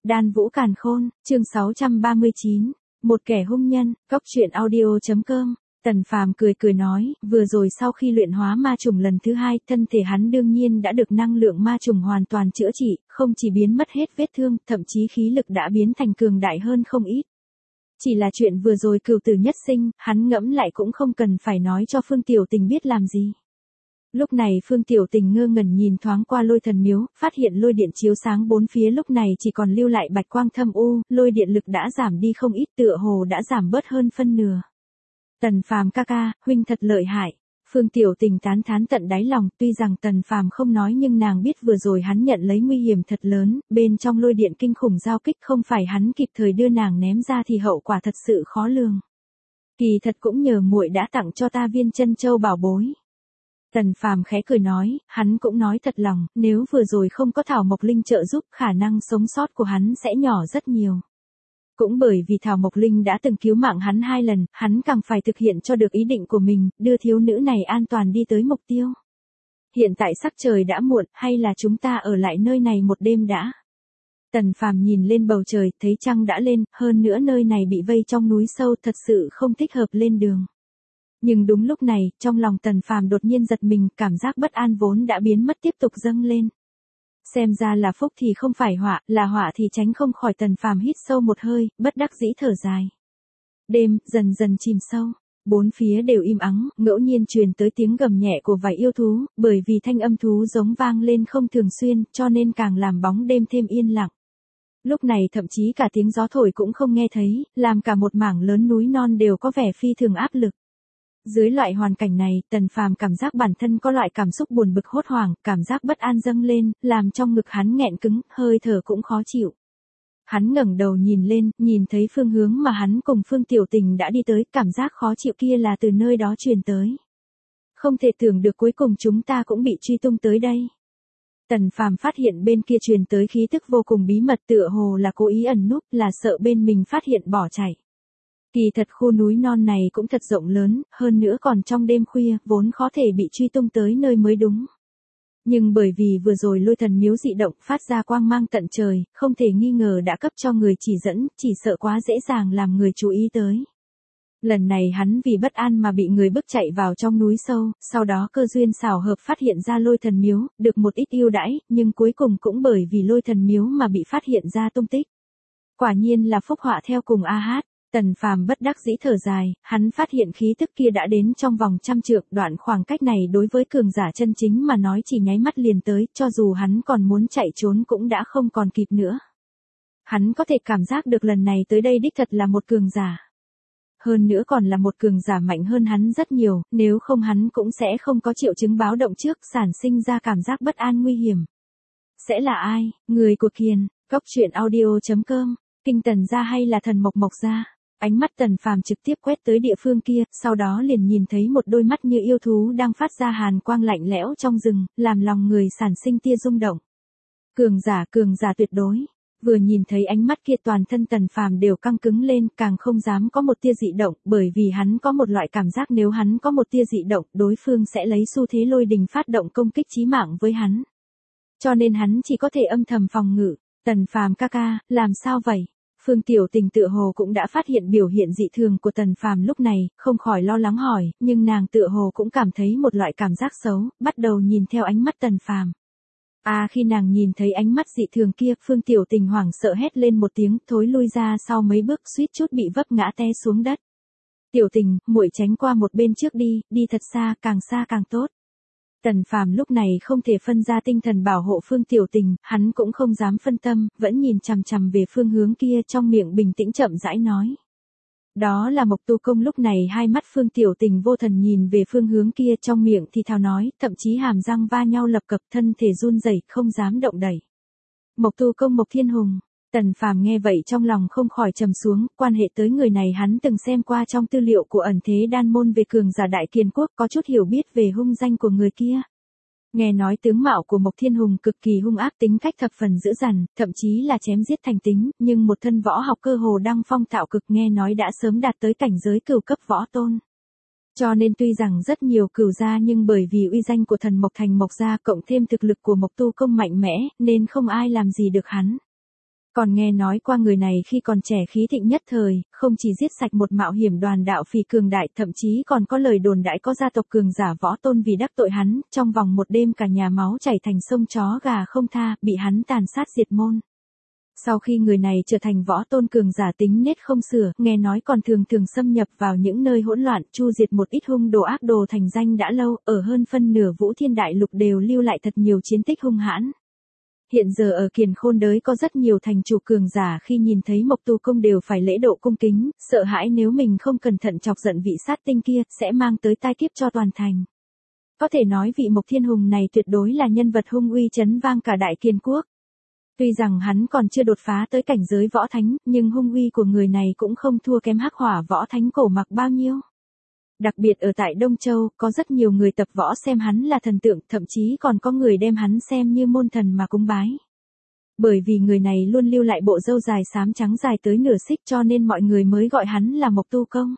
Đan Vũ Càn Khôn, chương 639, một kẻ hung nhân, Cóc Truyện Audio.com. Tần Phàm cười cười nói, vừa rồi sau khi luyện hóa ma trùng lần thứ 2, thân thể hắn đương nhiên đã được năng lượng ma trùng hoàn toàn chữa trị, không chỉ biến mất hết vết thương, thậm chí khí lực đã biến thành cường đại hơn không ít. Chỉ là chuyện vừa rồi cửu tử nhất sinh, hắn ngẫm lại cũng không cần phải nói cho Phương Tiểu Tình biết làm gì. Lúc này Phương Tiểu Tình ngơ ngẩn nhìn thoáng qua lôi thần miếu, phát hiện lôi điện chiếu sáng bốn phía lúc này chỉ còn lưu lại bạch quang thâm u, lôi điện lực đã giảm đi không ít, tựa hồ đã giảm bớt hơn phân nửa. Tần Phàm ca ca, huynh thật lợi hại. Phương Tiểu Tình tán thán tận đáy lòng, tuy rằng Tần Phàm không nói nhưng nàng biết vừa rồi hắn nhận lấy nguy hiểm thật lớn, bên trong lôi điện kinh khủng giao kích không phải hắn kịp thời đưa nàng ném ra thì hậu quả thật sự khó lường. Kỳ thật cũng nhờ muội đã tặng cho ta viên chân châu bảo bối. Tần Phàm khẽ cười nói, hắn cũng nói thật lòng, nếu vừa rồi không có Thảo Mộc Linh trợ giúp, khả năng sống sót của hắn sẽ nhỏ rất nhiều. Cũng bởi vì Thảo Mộc Linh đã từng cứu mạng hắn 2 lần, hắn càng phải thực hiện cho được ý định của mình, đưa thiếu nữ này an toàn đi tới mục tiêu. Hiện tại sắc trời đã muộn, hay là chúng ta ở lại nơi này một đêm đã? Tần Phàm nhìn lên bầu trời, thấy trăng đã lên, hơn nữa nơi này bị vây trong núi sâu, thật sự không thích hợp lên đường. Nhưng đúng lúc này, trong lòng Tần Phàm đột nhiên giật mình, cảm giác bất an vốn đã biến mất tiếp tục dâng lên. Xem ra là phúc thì không phải họa, là họa thì tránh không khỏi. Tần Phàm hít sâu một hơi, bất đắc dĩ thở dài. Đêm dần dần chìm sâu, bốn phía đều im ắng, ngẫu nhiên truyền tới tiếng gầm nhẹ của vài yêu thú, bởi vì thanh âm thú giống vang lên không thường xuyên, cho nên càng làm bóng đêm thêm yên lặng. Lúc này thậm chí cả tiếng gió thổi cũng không nghe thấy, làm cả một mảng lớn núi non đều có vẻ phi thường áp lực. Dưới loại hoàn cảnh này, Tần Phàm cảm giác bản thân có loại cảm xúc buồn bực hốt hoảng, cảm giác bất an dâng lên, làm trong ngực hắn nghẹn cứng, hơi thở cũng khó chịu. Hắn ngẩng đầu nhìn lên, nhìn thấy phương hướng mà hắn cùng Phương Tiểu Tình đã đi tới, cảm giác khó chịu kia là từ nơi đó truyền tới. Không thể tưởng được cuối cùng chúng ta cũng bị truy tung tới đây. Tần Phàm phát hiện bên kia truyền tới khí tức vô cùng bí mật, tựa hồ là cố ý ẩn núp, là sợ bên mình phát hiện bỏ chạy. Kỳ thật khu núi non này cũng thật rộng lớn, hơn nữa còn trong đêm khuya, vốn khó thể bị truy tung tới nơi mới đúng. Nhưng bởi vì vừa rồi lôi thần miếu dị động phát ra quang mang tận trời, không thể nghi ngờ đã cấp cho người chỉ dẫn, chỉ sợ quá dễ dàng làm người chú ý tới. Lần này hắn vì bất an mà bị người bức chạy vào trong núi sâu, sau đó cơ duyên xảo hợp phát hiện ra lôi thần miếu, được một ít ưu đãi, nhưng cuối cùng cũng bởi vì lôi thần miếu mà bị phát hiện ra tung tích. Quả nhiên là phúc họa theo cùng a hát. Tần Phàm bất đắc dĩ thở dài, hắn phát hiện khí tức kia đã đến trong vòng 100 trượng, đoạn khoảng cách này đối với cường giả chân chính mà nói chỉ nháy mắt liền tới, cho dù hắn còn muốn chạy trốn cũng đã không còn kịp nữa. Hắn có thể cảm giác được lần này tới đây đích thật là một cường giả. Hơn nữa còn là một cường giả mạnh hơn hắn rất nhiều, nếu không hắn cũng sẽ không có triệu chứng báo động trước, sản sinh ra cảm giác bất an nguy hiểm. Sẽ là ai? Người của Kiền, Cóc Truyện Audio.com, Kinh Tần gia hay là Thần Mộc Mộc gia? Ánh mắt Tần Phàm trực tiếp quét tới địa phương kia, sau đó liền nhìn thấy một đôi mắt như yêu thú đang phát ra hàn quang lạnh lẽo trong rừng, làm lòng người sản sinh tia rung động. Cường giả tuyệt đối. Vừa nhìn thấy ánh mắt kia toàn thân Tần Phàm đều căng cứng lên, càng không dám có một tia dị động, bởi vì hắn có một loại cảm giác nếu hắn có một tia dị động, đối phương sẽ lấy xu thế lôi đình phát động công kích chí mạng với hắn. Cho nên hắn chỉ có thể âm thầm phòng ngự. Tần Phàm ca ca, làm sao vậy? Phương Tiểu Tình tựa hồ cũng đã phát hiện biểu hiện dị thường của Tần Phàm lúc này, không khỏi lo lắng hỏi, nhưng nàng tựa hồ cũng cảm thấy một loại cảm giác xấu, bắt đầu nhìn theo ánh mắt Tần Phàm. Khi nàng nhìn thấy ánh mắt dị thường kia, Phương Tiểu Tình hoảng sợ hét lên một tiếng, thối lui ra sau mấy bước, suýt chút bị vấp ngã té xuống đất. Tiểu Tình, muội tránh qua một bên trước đi thật xa càng tốt. Tần Phàm lúc này không thể phân ra tinh thần bảo hộ Phương Tiểu Tình, hắn cũng không dám phân tâm, vẫn nhìn chằm chằm về phương hướng kia, trong miệng bình tĩnh chậm rãi nói. Đó là Mộc Tu Công. Lúc này hai mắt Phương Tiểu Tình vô thần nhìn về phương hướng kia, trong miệng thì thào nói, thậm chí hàm răng va nhau lập cập, thân thể run rẩy, không dám động đậy. Mộc Tu Công Mộc Thiên Hùng. Tần Phàm nghe vậy trong lòng không khỏi trầm xuống, quan hệ tới người này hắn từng xem qua trong tư liệu của ẩn thế đan môn về cường giả Đại Kiền Quốc, có chút hiểu biết về hung danh của người kia. Nghe nói tướng mạo của Mộc Thiên Hùng cực kỳ hung ác, tính cách thập phần dữ dằn, thậm chí là chém giết thành tính, nhưng một thân võ học cơ hồ đăng phong tạo cực, nghe nói đã sớm đạt tới cảnh giới cửu cấp võ tôn. Cho nên tuy rằng rất nhiều cửu gia nhưng bởi vì uy danh của thần Mộc Thành Mộc gia cộng thêm thực lực của Mộc Tu Công mạnh mẽ, nên không ai làm gì được hắn. Còn nghe nói qua người này khi còn trẻ khí thịnh nhất thời, không chỉ giết sạch một mạo hiểm đoàn đạo phỉ cường đại, thậm chí còn có lời đồn đãi có gia tộc cường giả võ tôn vì đắc tội hắn, trong vòng một đêm cả nhà máu chảy thành sông chó gà không tha, bị hắn tàn sát diệt môn. Sau khi người này trở thành võ tôn cường giả tính nết không sửa, nghe nói còn thường thường xâm nhập vào những nơi hỗn loạn, chu diệt một ít hung đồ ác đồ thành danh đã lâu, ở hơn phân nửa Vũ Thiên Đại Lục đều lưu lại thật nhiều chiến tích hung hãn. Hiện giờ ở Kiền Khôn Đới có rất nhiều thành chủ cường giả khi nhìn thấy Mộc Tu Công đều phải lễ độ cung kính, sợ hãi nếu mình không cẩn thận chọc giận vị sát tinh kia, sẽ mang tới tai kiếp cho toàn thành. Có thể nói vị Mộc Thiên Hùng này tuyệt đối là nhân vật hung uy chấn vang cả Đại Kiền Quốc. Tuy rằng hắn còn chưa đột phá tới cảnh giới võ thánh, nhưng hung uy của người này cũng không thua kém Hắc Hỏa võ thánh Cổ Mặc bao nhiêu. Đặc biệt ở tại Đông Châu, có rất nhiều người tập võ xem hắn là thần tượng, thậm chí còn có người đem hắn xem như môn thần mà cúng bái. Bởi vì người này luôn lưu lại bộ râu dài xám trắng dài tới nửa xích cho nên mọi người mới gọi hắn là Mộc Tu Công.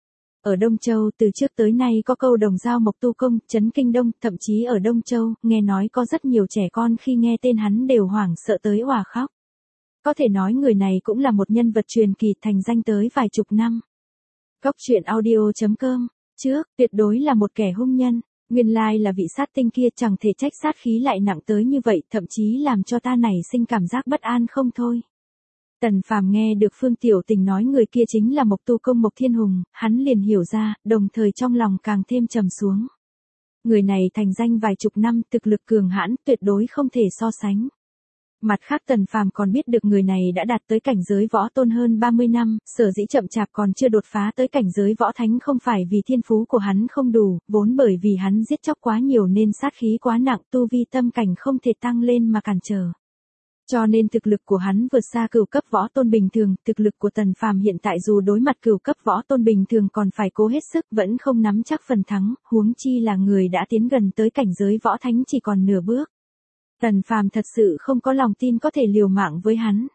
Ở Đông Châu từ trước tới nay có câu đồng dao Mộc Tu Công, chấn kinh đông, thậm chí ở Đông Châu, nghe nói có rất nhiều trẻ con khi nghe tên hắn đều hoảng sợ tới òa khóc. Có thể nói người này cũng là một nhân vật truyền kỳ thành danh tới vài chục năm. Cốc truyện audio.com, trước, tuyệt đối là một kẻ hung nhân, nguyên lai là vị sát tinh kia chẳng thể trách sát khí lại nặng tới như vậy, thậm chí làm cho ta nảy sinh cảm giác bất an không thôi. Tần Phàm nghe được Phương Tiểu Tình nói người kia chính là Mộc Tu Công Mộc Thiên Hùng, hắn liền hiểu ra, đồng thời trong lòng càng thêm trầm xuống. Người này thành danh vài chục năm, thực lực cường hãn, tuyệt đối không thể so sánh. Mặt khác Tần Phàm còn biết được người này đã đạt tới cảnh giới võ tôn hơn 30 năm, sở dĩ chậm chạp còn chưa đột phá tới cảnh giới võ thánh không phải vì thiên phú của hắn không đủ, vốn bởi vì hắn giết chóc quá nhiều nên sát khí quá nặng, tu vi tâm cảnh không thể tăng lên mà cản trở. Cho nên thực lực của hắn vượt xa cửu cấp võ tôn bình thường, thực lực của Tần Phàm hiện tại dù đối mặt cửu cấp võ tôn bình thường còn phải cố hết sức vẫn không nắm chắc phần thắng, huống chi là người đã tiến gần tới cảnh giới võ thánh chỉ còn nửa bước. Tần Phàm thật sự không có lòng tin có thể liều mạng với hắn.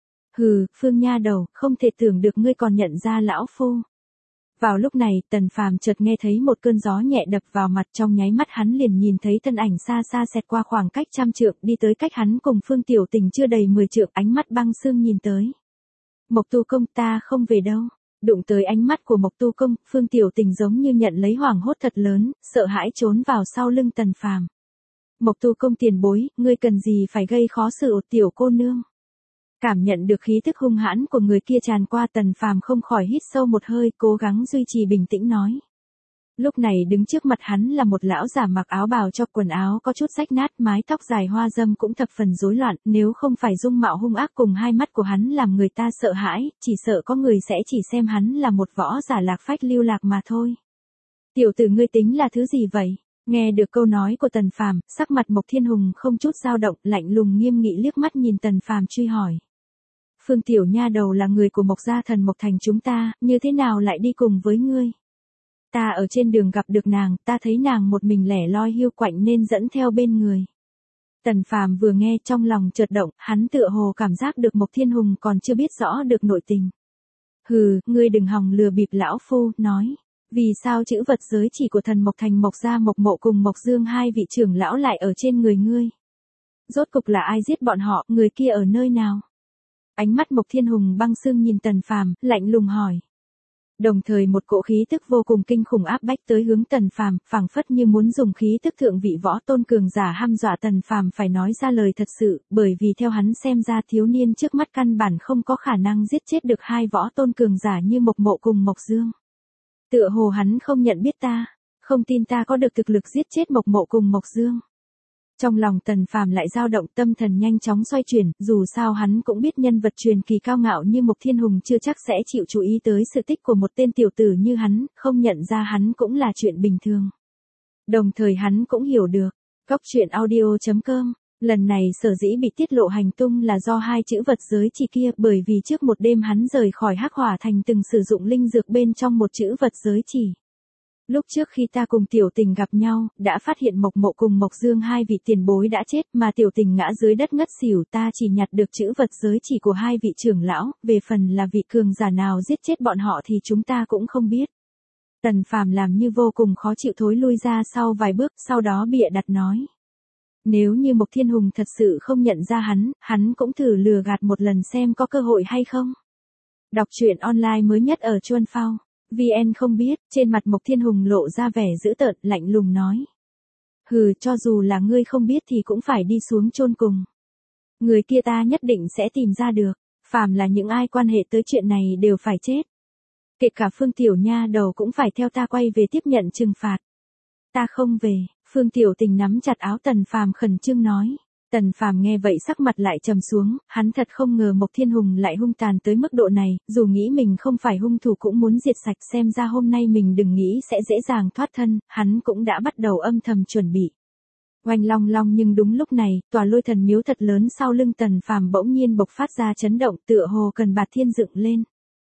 Hừ, Phương nha đầu, không thể tưởng được ngươi còn nhận ra lão phu. Vào lúc này, Tần Phàm chợt nghe thấy một cơn gió nhẹ đập vào mặt, trong nháy mắt hắn liền nhìn thấy thân ảnh xa xa xẹt qua khoảng cách 100 trượng đi tới cách hắn cùng Phương Tiểu Tình chưa đầy 10 trượng, ánh mắt băng sương nhìn tới. Mộc Tu Công, ta không về đâu. Đụng tới ánh mắt của Mộc Tu Công, Phương Tiểu Tình giống như nhận lấy hoảng hốt thật lớn, sợ hãi trốn vào sau lưng Tần Phàm. Mộc Tu Công tiền bối, ngươi cần gì phải gây khó xử tiểu cô nương. Cảm nhận được khí tức hung hãn của người kia tràn qua, Tần Phàm không khỏi hít sâu một hơi, cố gắng duy trì bình tĩnh nói. Lúc này đứng trước mặt hắn là một lão già mặc áo bào cho quần áo có chút rách nát, mái tóc dài hoa râm cũng thập phần rối loạn, nếu không phải dung mạo hung ác cùng hai mắt của hắn làm người ta sợ hãi, chỉ sợ có người sẽ chỉ xem hắn là một võ giả lạc phách lưu lạc mà thôi. Tiểu tử ngươi tính là thứ gì vậy? Nghe được câu nói của Tần Phàm, sắc mặt Mộc Thiên Hùng không chút dao động, lạnh lùng nghiêm nghị liếc mắt nhìn Tần Phàm truy hỏi. Phương tiểu nha đầu là người của Mộc gia thần Mộc Thành chúng ta, như thế nào lại đi cùng với ngươi? Ta ở trên đường gặp được nàng, ta thấy nàng một mình lẻ loi hiu quạnh nên dẫn theo bên người. Tần Phàm vừa nghe trong lòng chợt động, hắn tựa hồ cảm giác được Mộc Thiên Hùng còn chưa biết rõ được nội tình. Hừ, ngươi đừng hòng lừa bịp lão phu, nói. Vì sao chữ vật giới chỉ của thần Mộc Thành Mộc gia Mộc Mộ cùng Mộc Dương hai vị trưởng lão lại ở trên người ngươi? Rốt cục là ai giết bọn họ, người kia ở nơi nào? Ánh mắt Mộc Thiên Hùng băng sương nhìn Tần Phàm, lạnh lùng hỏi. Đồng thời một cỗ khí tức vô cùng kinh khủng áp bách tới hướng Tần Phàm, phảng phất như muốn dùng khí tức thượng vị võ tôn cường giả hăm dọa Tần Phàm phải nói ra lời thật sự, bởi vì theo hắn xem ra thiếu niên trước mắt căn bản không có khả năng giết chết được hai võ tôn cường giả như Mộc Mộ cùng Mộc Dương. Tựa hồ hắn không nhận biết ta, không tin ta có được thực lực giết chết Mộc Mộ cùng Mộc Dương. Trong lòng Tần Phàm lại dao động, tâm thần nhanh chóng xoay chuyển, dù sao hắn cũng biết nhân vật truyền kỳ cao ngạo như Mộc Thiên Hùng chưa chắc sẽ chịu chú ý tới sự tích của một tên tiểu tử như hắn, không nhận ra hắn cũng là chuyện bình thường. Đồng thời hắn cũng hiểu được, Cốc truyện audio.com, lần này sở dĩ bị tiết lộ hành tung là do hai chữ vật giới chỉ kia, bởi vì trước một đêm hắn rời khỏi Hắc Hỏa Thành từng sử dụng linh dược bên trong một chữ vật giới chỉ. Lúc trước khi ta cùng Tiểu Tình gặp nhau, đã phát hiện Mộc Mộ cùng Mộc Dương hai vị tiền bối đã chết, mà Tiểu Tình ngã dưới đất ngất xỉu, ta chỉ nhặt được chữ vật giới chỉ của hai vị trưởng lão, về phần là vị cường giả nào giết chết bọn họ thì chúng ta cũng không biết. Tần Phàm làm như vô cùng khó chịu thối lui ra sau vài bước, sau đó bịa đặt nói. Nếu như Mộc Thiên Hùng thật sự không nhận ra hắn cũng thử lừa gạt một lần xem có cơ hội hay không. Đọc truyện online mới nhất ở Chuan Phao. VN không biết, trên mặt Mộc Thiên Hùng lộ ra vẻ dữ tợn, lạnh lùng nói. Hừ, cho dù là ngươi không biết thì cũng phải đi xuống chôn cùng. Người kia ta nhất định sẽ tìm ra được, phàm là những ai quan hệ tới chuyện này đều phải chết. Kể cả Phương Tiểu nha đầu cũng phải theo ta quay về tiếp nhận trừng phạt. Ta không về, Phương Tiểu Tình nắm chặt áo Tần Phàm khẩn trương nói. Tần Phàm nghe vậy sắc mặt lại trầm xuống, hắn thật không ngờ Mộc Thiên Hùng lại hung tàn tới mức độ này, dù nghĩ mình không phải hung thủ cũng muốn diệt sạch, xem ra hôm nay mình đừng nghĩ sẽ dễ dàng thoát thân, hắn cũng đã bắt đầu âm thầm chuẩn bị. Oanh long long, nhưng đúng lúc này, tòa Lôi Thần miếu thật lớn sau lưng Tần Phàm bỗng nhiên bộc phát ra chấn động, tựa hồ cần bạt thiên dựng lên.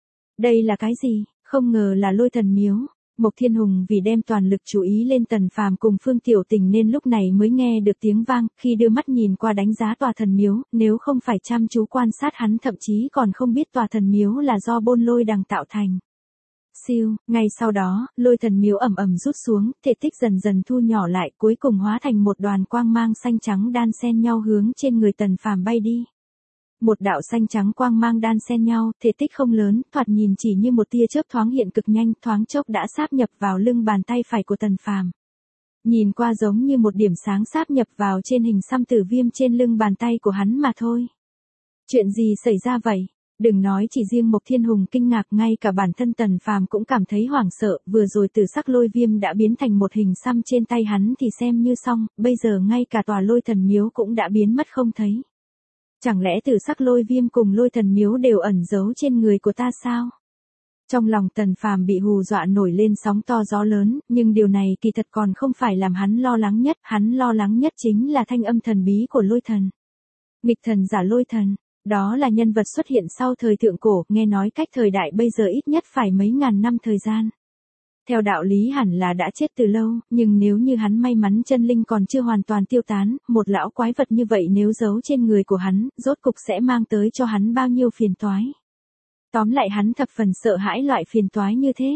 Đây là cái gì? Không ngờ là Lôi Thần miếu. Mộc Thiên Hùng vì đem toàn lực chú ý lên Tần Phàm cùng Phương Tiểu Tình nên lúc này mới nghe được tiếng vang, khi đưa mắt nhìn qua đánh giá tòa thần miếu, nếu không phải chăm chú quan sát hắn thậm chí còn không biết tòa thần miếu là do bôn lôi đằng tạo thành. Siêu, ngay sau đó, Lôi Thần miếu ầm ầm rút xuống, thể tích dần dần thu nhỏ lại, cuối cùng hóa thành một đoàn quang mang xanh trắng đan xen nhau hướng trên người Tần Phàm bay đi. Một đạo xanh trắng quang mang đan xen nhau, thể tích không lớn, thoạt nhìn chỉ như một tia chớp thoáng hiện cực nhanh, thoáng chốc đã sáp nhập vào lưng bàn tay phải của Tần Phàm. Nhìn qua giống như một điểm sáng sáp nhập vào trên hình xăm tử viêm trên lưng bàn tay của hắn mà thôi. Chuyện gì xảy ra vậy? Đừng nói chỉ riêng Mộc Thiên Hùng kinh ngạc, ngay cả bản thân Tần Phàm cũng cảm thấy hoảng sợ, vừa rồi tử sắc lôi viêm đã biến thành một hình xăm trên tay hắn thì xem như xong, bây giờ ngay cả tòa Lôi Thần miếu cũng đã biến mất không thấy. Chẳng lẽ tử sắc lôi viêm cùng Lôi Thần miếu đều ẩn giấu trên người của ta sao? Trong lòng Tần Phàm bị hù dọa nổi lên sóng to gió lớn, nhưng điều này kỳ thật còn không phải làm hắn lo lắng nhất, hắn lo lắng nhất chính là thanh âm thần bí của Lôi Thần. Nghịch thần giả Lôi Thần, đó là nhân vật xuất hiện sau thời thượng cổ, nghe nói cách thời đại bây giờ ít nhất phải mấy ngàn năm thời gian. Theo đạo lý hẳn là đã chết từ lâu, nhưng nếu như hắn may mắn chân linh còn chưa hoàn toàn tiêu tán, một lão quái vật như vậy nếu giấu trên người của hắn, rốt cục sẽ mang tới cho hắn bao nhiêu phiền toái. Tóm lại hắn thập phần sợ hãi loại phiền toái như thế.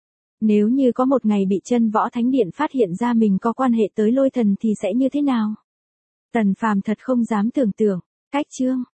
Nếu như có một ngày bị Chân Võ Thánh Điện phát hiện ra mình có quan hệ tới Lôi Thần thì sẽ như thế nào? Tần Phàm thật không dám tưởng tượng. Cách chương